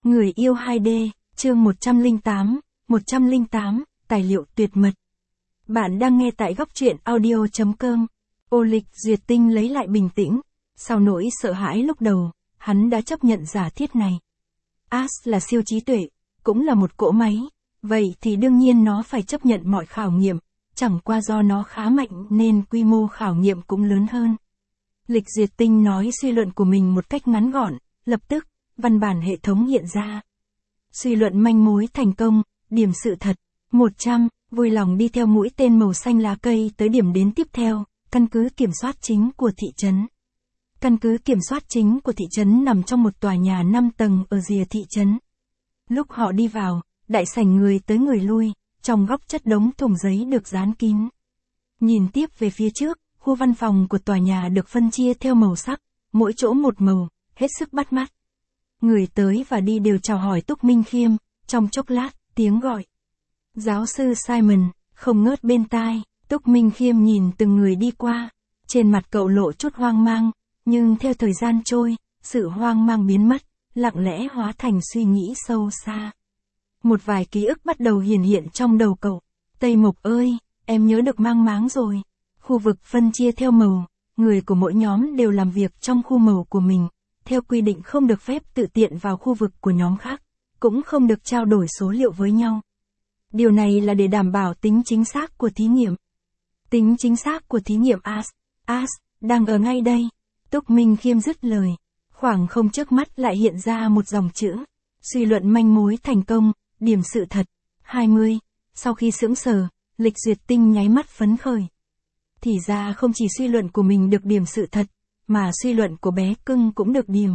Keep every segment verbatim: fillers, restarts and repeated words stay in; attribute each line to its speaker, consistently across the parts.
Speaker 1: Người yêu hai D, chương một trăm lẻ tám, một trăm lẻ tám, tài liệu tuyệt mật. Bạn đang nghe tại góc truyện audio chấm com. Ô Lịch Duyệt Tinh lấy lại bình tĩnh. Sau nỗi sợ hãi lúc đầu, hắn đã chấp nhận giả thiết này. Ash là siêu trí tuệ, cũng là một cỗ máy. Vậy thì đương nhiên nó phải chấp nhận mọi khảo nghiệm. Chẳng qua do nó khá mạnh nên quy mô khảo nghiệm cũng lớn hơn. Lịch Duyệt Tinh nói suy luận của mình một cách ngắn gọn, lập tức, văn bản hệ thống hiện ra. Suy luận manh mối thành công, điểm sự thật. một trăm, vui lòng đi theo mũi tên màu xanh lá cây tới điểm đến tiếp theo, căn cứ kiểm soát chính của thị trấn. Căn cứ kiểm soát chính của thị trấn nằm trong một tòa nhà năm tầng ở rìa thị trấn. Lúc họ đi vào, đại sảnh người tới người lui, trong góc chất đống thùng giấy được dán kín. Nhìn tiếp về phía trước, khu văn phòng của tòa nhà được phân chia theo màu sắc, mỗi chỗ một màu, hết sức bắt mắt. Người tới và đi đều chào hỏi Túc Minh Khiêm, trong chốc lát, tiếng gọi. Giáo sư Simon, không ngớt bên tai, Túc Minh Khiêm nhìn từng người đi qua. Trên mặt cậu lộ chút hoang mang, nhưng theo thời gian trôi, sự hoang mang biến mất, lặng lẽ hóa thành suy nghĩ sâu xa. Một vài ký ức bắt đầu hiển hiện trong đầu cậu. Tây Mộc ơi, em nhớ được mang máng rồi. Khu vực phân chia theo màu, người của mỗi nhóm đều làm việc trong khu màu của mình. Theo quy định không được phép tự tiện vào khu vực của nhóm khác, cũng không được trao đổi số liệu với nhau. Điều này là để đảm bảo tính chính xác của thí nghiệm. Tính chính xác của thí nghiệm Ash, Ash, đang ở ngay đây. Túc Minh Khiêm dứt lời. Khoảng không trước mắt lại hiện ra một dòng chữ. Suy luận manh mối thành công, điểm sự thật. hai mươi. Sau khi sững sờ, Lịch Duyệt Tinh nháy mắt phấn khởi. Thì ra không chỉ suy luận của mình được điểm sự thật, mà suy luận của bé cưng cũng được điểm.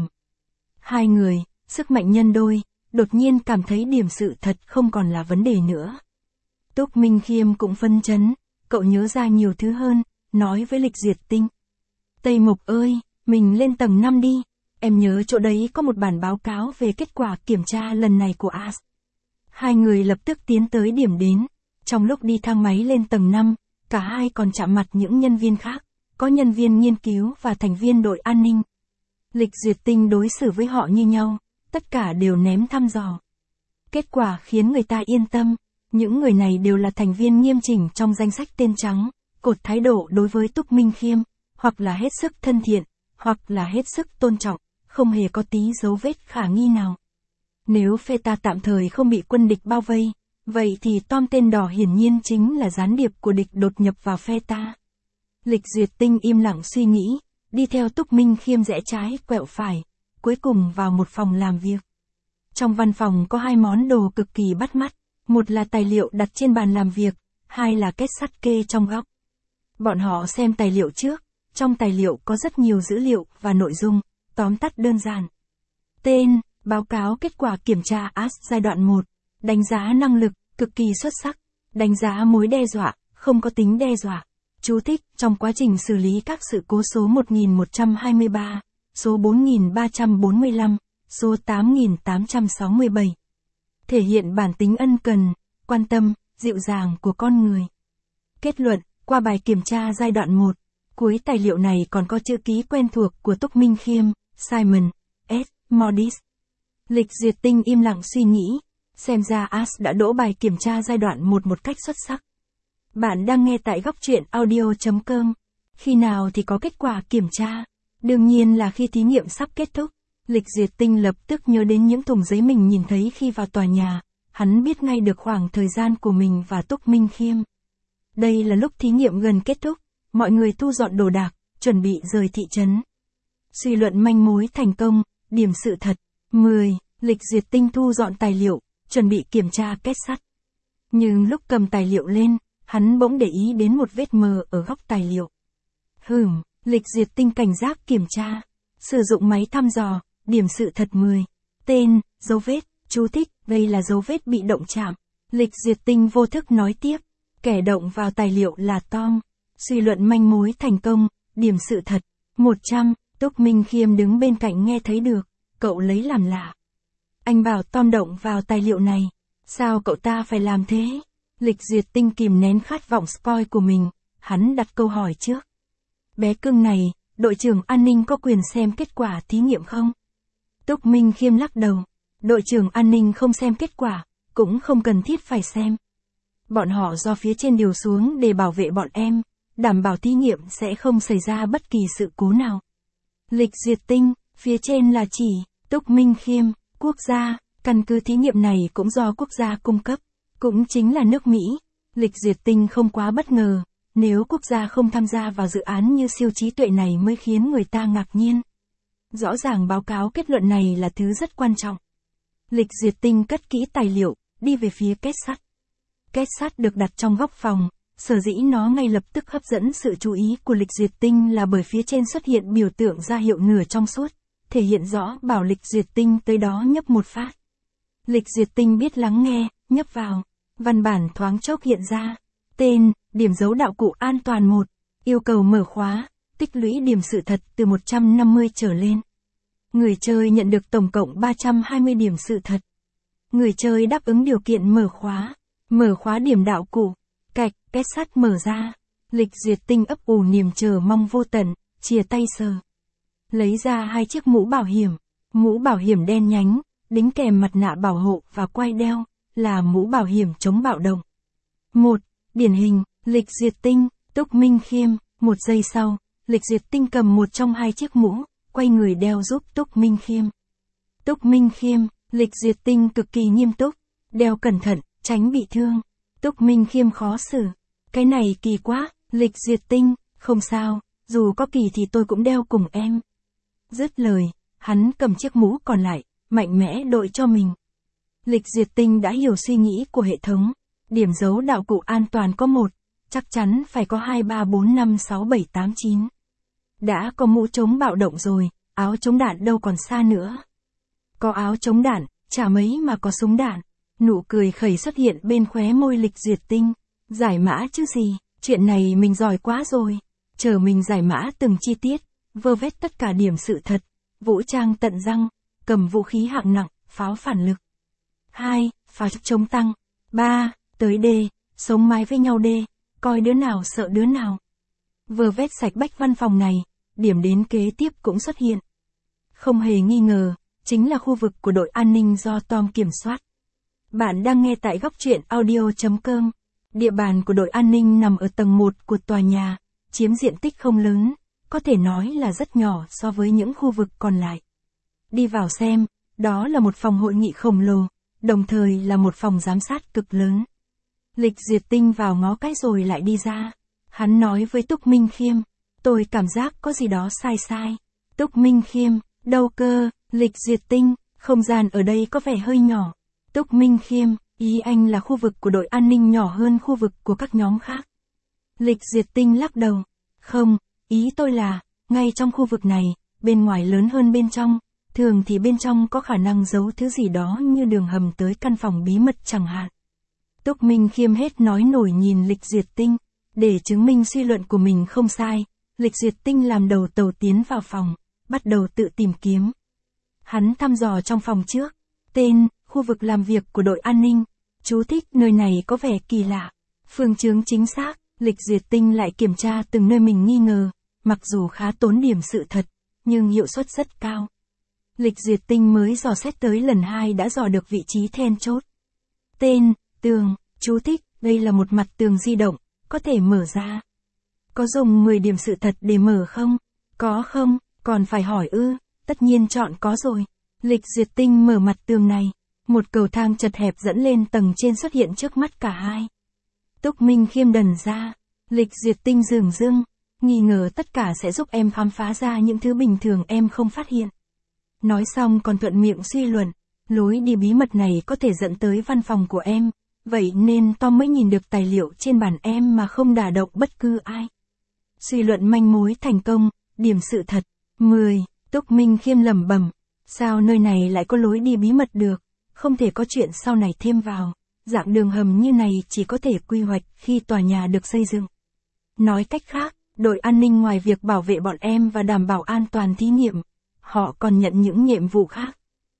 Speaker 1: Hai người, sức mạnh nhân đôi, đột nhiên cảm thấy điểm sự thật không còn là vấn đề nữa. Túc Minh Khiêm cũng phân chấn, cậu nhớ ra nhiều thứ hơn, nói với Lịch Duyệt Tinh. Tây Mộc ơi, mình lên tầng năm đi, em nhớ chỗ đấy có một bản báo cáo về kết quả kiểm tra lần này của Ash. Hai người lập tức tiến tới điểm đến, trong lúc đi thang máy lên tầng năm, cả hai còn chạm mặt những nhân viên khác. Có nhân viên nghiên cứu và thành viên đội an ninh. Lịch Duyệt Tinh đối xử với họ như nhau, tất cả đều ném thăm dò. Kết quả khiến người ta yên tâm, những người này đều là thành viên nghiêm chỉnh trong danh sách tên trắng, cột thái độ đối với Túc Minh Khiêm, hoặc là hết sức thân thiện, hoặc là hết sức tôn trọng, không hề có tí dấu vết khả nghi nào. Nếu phe ta tạm thời không bị quân địch bao vây, vậy thì Tom tên đỏ hiển nhiên chính là gián điệp của địch đột nhập vào phe ta. Lịch Duyệt Tinh im lặng suy nghĩ, đi theo Túc Minh Khiêm rẽ trái quẹo phải, cuối cùng vào một phòng làm việc. Trong văn phòng có hai món đồ cực kỳ bắt mắt, một là tài liệu đặt trên bàn làm việc, hai là kết sắt kê trong góc. Bọn họ xem tài liệu trước, trong tài liệu có rất nhiều dữ liệu và nội dung, tóm tắt đơn giản. Tên, báo cáo kết quả kiểm tra Ash giai đoạn một, đánh giá năng lực, cực kỳ xuất sắc, đánh giá mối đe dọa, không có tính đe dọa. Chú thích, trong quá trình xử lý các sự cố số một nghìn một trăm hai mươi ba, số bốn nghìn ba trăm bốn mươi lăm, số tám nghìn tám trăm sáu mươi bảy. Thể hiện bản tính ân cần, quan tâm, dịu dàng của con người. Kết luận, qua bài kiểm tra giai đoạn một, cuối tài liệu này còn có chữ ký quen thuộc của Túc Minh Khiêm, Simon, S. Modis. Lịch Duyệt Tinh im lặng suy nghĩ, xem ra Ash đã đỗ bài kiểm tra giai đoạn một một cách xuất sắc. Bạn đang nghe tại góc truyện audio chấm com. Khi nào thì có kết quả kiểm tra? Đương nhiên là khi thí nghiệm sắp kết thúc. Lịch Duyệt Tinh lập tức nhớ đến những thùng giấy mình nhìn thấy khi vào tòa nhà. Hắn biết ngay được khoảng thời gian của mình và Túc Minh Khiêm. Đây là lúc thí nghiệm gần kết thúc. Mọi người thu dọn đồ đạc, chuẩn bị rời thị trấn. Suy luận manh mối thành công, điểm sự thật. mười. Lịch Duyệt Tinh thu dọn tài liệu, chuẩn bị kiểm tra kết sắt. Nhưng lúc cầm tài liệu lên, hắn bỗng để ý đến một vết mờ ở góc tài liệu. Hửm, Lịch Duyệt Tinh cảnh giác kiểm tra. Sử dụng máy thăm dò, điểm sự thật mười. Tên, dấu vết, chú thích, đây là dấu vết bị động chạm. Lịch Duyệt Tinh vô thức nói tiếp. Kẻ động vào tài liệu là Tom. Suy luận manh mối thành công, điểm sự thật. một trăm, Túc Minh Khiêm đứng bên cạnh nghe thấy được. Cậu lấy làm lạ. Anh bảo Tom động vào tài liệu này. Sao cậu ta phải làm thế? Lịch Duyệt Tinh kìm nén khát vọng spoil của mình, hắn đặt câu hỏi trước. Bé cưng này, đội trưởng an ninh có quyền xem kết quả thí nghiệm không? Túc Minh Khiêm lắc đầu. Đội trưởng an ninh không xem kết quả, cũng không cần thiết phải xem. Bọn họ do phía trên điều xuống để bảo vệ bọn em, đảm bảo thí nghiệm sẽ không xảy ra bất kỳ sự cố nào. Lịch duyệt tinh, phía trên là chỉ, Túc Minh Khiêm, quốc gia, căn cứ thí nghiệm này cũng do quốc gia cung cấp, cũng chính là nước Mỹ. Lịch duyệt tinh không quá bất ngờ, nếu quốc gia không tham gia vào dự án như siêu trí tuệ này mới khiến người ta ngạc nhiên. Rõ ràng báo cáo kết luận này là thứ rất quan trọng. Lịch duyệt tinh cất kỹ tài liệu, đi về phía két sắt. Két sắt được đặt trong góc phòng, sở dĩ nó ngay lập tức hấp dẫn sự chú ý của lịch duyệt tinh là bởi phía trên xuất hiện biểu tượng ra hiệu nửa trong suốt, thể hiện rõ bảo lịch duyệt tinh tới đó nhấp một phát. Lịch duyệt tinh biết lắng nghe, nhấp vào, văn bản thoáng chốc hiện ra, tên, điểm dấu đạo cụ an toàn một, yêu cầu mở khóa, tích lũy điểm sự thật từ một trăm năm mươi trở lên. Người chơi nhận được tổng cộng ba trăm hai mươi điểm sự thật. Người chơi đáp ứng điều kiện mở khóa, mở khóa điểm đạo cụ, cạch, két sắt mở ra. Lịch duyệt tinh ấp ủ niềm chờ mong vô tận, chìa tay sờ. Lấy ra hai chiếc mũ bảo hiểm, mũ bảo hiểm đen nhánh, đính kèm mặt nạ bảo hộ và quai đeo, là mũ bảo hiểm chống bạo động. Một, điển hình, lịch duyệt tinh, Túc Minh Khiêm. Một giây sau, lịch duyệt tinh cầm một trong hai chiếc mũ, quay người đeo giúp Túc Minh Khiêm. Túc Minh Khiêm, lịch duyệt tinh cực kỳ nghiêm túc, đeo cẩn thận, tránh bị thương. Túc Minh Khiêm khó xử, cái này kỳ quá, lịch duyệt tinh, không sao, dù có kỳ thì tôi cũng đeo cùng em. Dứt lời, hắn cầm chiếc mũ còn lại, mạnh mẽ đội cho mình. Lịch duyệt tinh đã hiểu suy nghĩ của hệ thống, điểm dấu đạo cụ an toàn có một, chắc chắn phải có hai ba bốn năm sáu bảy tám chín. Đã có mũ chống bạo động rồi, áo chống đạn đâu còn xa nữa. Có áo chống đạn, chả mấy mà có súng đạn. Nụ cười khẩy xuất hiện bên khóe môi lịch duyệt tinh. Giải mã chứ gì, chuyện này mình giỏi quá rồi. Chờ mình giải mã từng chi tiết, vơ vét tất cả điểm sự thật, vũ trang tận răng, cầm vũ khí hạng nặng, pháo phản lực. hai. Pháo chống tăng. ba. Tới D, sống mái với nhau D, coi đứa nào sợ đứa nào. Vơ vét sạch bách văn phòng này, điểm đến kế tiếp cũng xuất hiện. Không hề nghi ngờ, chính là khu vực của đội an ninh do Tom kiểm soát. Bạn đang nghe tại góc truyện audio chấm com. Địa bàn của đội an ninh nằm ở tầng một của tòa nhà, chiếm diện tích không lớn, có thể nói là rất nhỏ so với những khu vực còn lại. Đi vào xem, đó là một phòng hội nghị khổng lồ, đồng thời là một phòng giám sát cực lớn. Lịch duyệt tinh vào ngó cái rồi lại đi ra. Hắn nói với Túc Minh Khiêm, tôi cảm giác có gì đó sai sai. Túc Minh Khiêm, đâu cơ, lịch duyệt tinh, không gian ở đây có vẻ hơi nhỏ. Túc Minh Khiêm, ý anh là khu vực của đội an ninh nhỏ hơn khu vực của các nhóm khác. Lịch duyệt tinh lắc đầu, không, ý tôi là, ngay trong khu vực này, bên ngoài lớn hơn bên trong, thường thì bên trong có khả năng giấu thứ gì đó như đường hầm tới căn phòng bí mật chẳng hạn. Túc Minh Khiêm hết nói nổi nhìn lịch duyệt tinh, để chứng minh suy luận của mình không sai, lịch duyệt tinh làm đầu tàu tiến vào phòng, bắt đầu tự tìm kiếm. Hắn thăm dò trong phòng trước, tên, khu vực làm việc của đội an ninh, chú thích nơi này có vẻ kỳ lạ, phương chướng chính xác, lịch duyệt tinh lại kiểm tra từng nơi mình nghi ngờ, mặc dù khá tốn điểm sự thật, nhưng hiệu suất rất cao. Lịch duyệt tinh mới dò xét tới lần hai đã dò được vị trí then chốt. Tên, tường, chú thích, đây là một mặt tường di động, có thể mở ra. Có dùng mười điểm sự thật để mở không? Có không? Còn phải hỏi ư? Tất nhiên chọn có rồi. Lịch duyệt tinh mở mặt tường này. Một cầu thang chật hẹp dẫn lên tầng trên xuất hiện trước mắt cả hai. Túc Minh Khiêm đần ra. Lịch duyệt tinh dường dưng, nghi ngờ tất cả sẽ giúp em khám phá ra những thứ bình thường em không phát hiện. Nói xong còn thuận miệng suy luận, lối đi bí mật này có thể dẫn tới văn phòng của em, vậy nên Tom mới nhìn được tài liệu trên bàn em mà không đả động bất cứ ai. Suy luận manh mối thành công, điểm sự thật. mười. Túc Minh Khiêm lẩm bẩm, sao nơi này lại có lối đi bí mật được, không thể có chuyện sau này thêm vào, dạng đường hầm như này chỉ có thể quy hoạch khi tòa nhà được xây dựng. Nói cách khác, đội an ninh ngoài việc bảo vệ bọn em và đảm bảo an toàn thí nghiệm, họ còn nhận những nhiệm vụ khác.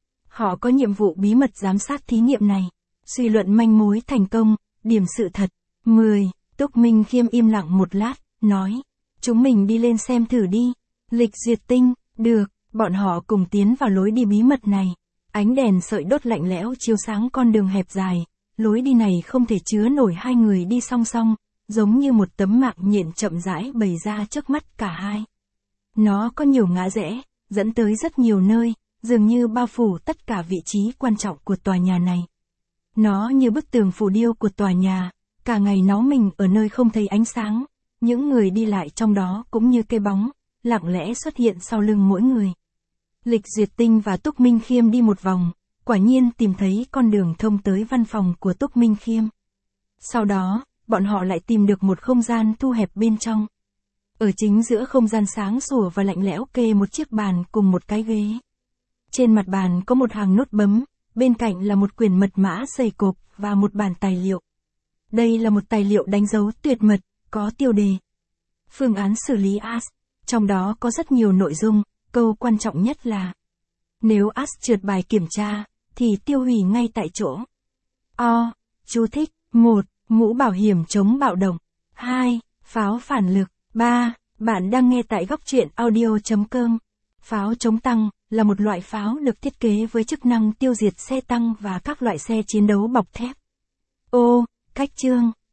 Speaker 1: Họ có nhiệm vụ bí mật giám sát thí nghiệm này. Suy luận manh mối thành công, điểm sự thật. mười. Túc Minh Khiêm im lặng một lát, nói, chúng mình đi lên xem thử đi. Lịch duyệt tinh, được, bọn họ cùng tiến vào lối đi bí mật này. Ánh đèn sợi đốt lạnh lẽo chiếu sáng con đường hẹp dài, lối đi này không thể chứa nổi hai người đi song song, giống như một tấm mạng nhện chậm rãi bày ra trước mắt cả hai. Nó có nhiều ngã rẽ, dẫn tới rất nhiều nơi, dường như bao phủ tất cả vị trí quan trọng của tòa nhà này. Nó như bức tường phù điêu của tòa nhà, cả ngày nó mình ở nơi không thấy ánh sáng, những người đi lại trong đó cũng như cây bóng, lặng lẽ xuất hiện sau lưng mỗi người. Lịch Duyệt Tinh và Túc Minh Khiêm đi một vòng, quả nhiên tìm thấy con đường thông tới văn phòng của Túc Minh Khiêm. Sau đó, bọn họ lại tìm được một không gian thu hẹp bên trong. Ở chính giữa không gian sáng sủa và lạnh lẽo kê một chiếc bàn cùng một cái ghế. Trên mặt bàn có một hàng nút bấm, bên cạnh là một quyển mật mã dày cộp và một bản tài liệu. Đây là một tài liệu đánh dấu tuyệt mật, có tiêu đề. Phương án xử lý a ét, trong đó có rất nhiều nội dung, câu quan trọng nhất là nếu a ét trượt bài kiểm tra, thì tiêu hủy ngay tại chỗ. O. Chú thích. một. Mũ bảo hiểm chống bạo động. hai. Pháo phản lực. ba. Bạn đang nghe tại góc truyện audio chấm com. Pháo chống tăng là một loại pháo được thiết kế với chức năng tiêu diệt xe tăng và các loại xe chiến đấu bọc thép. Ô. Cách chương.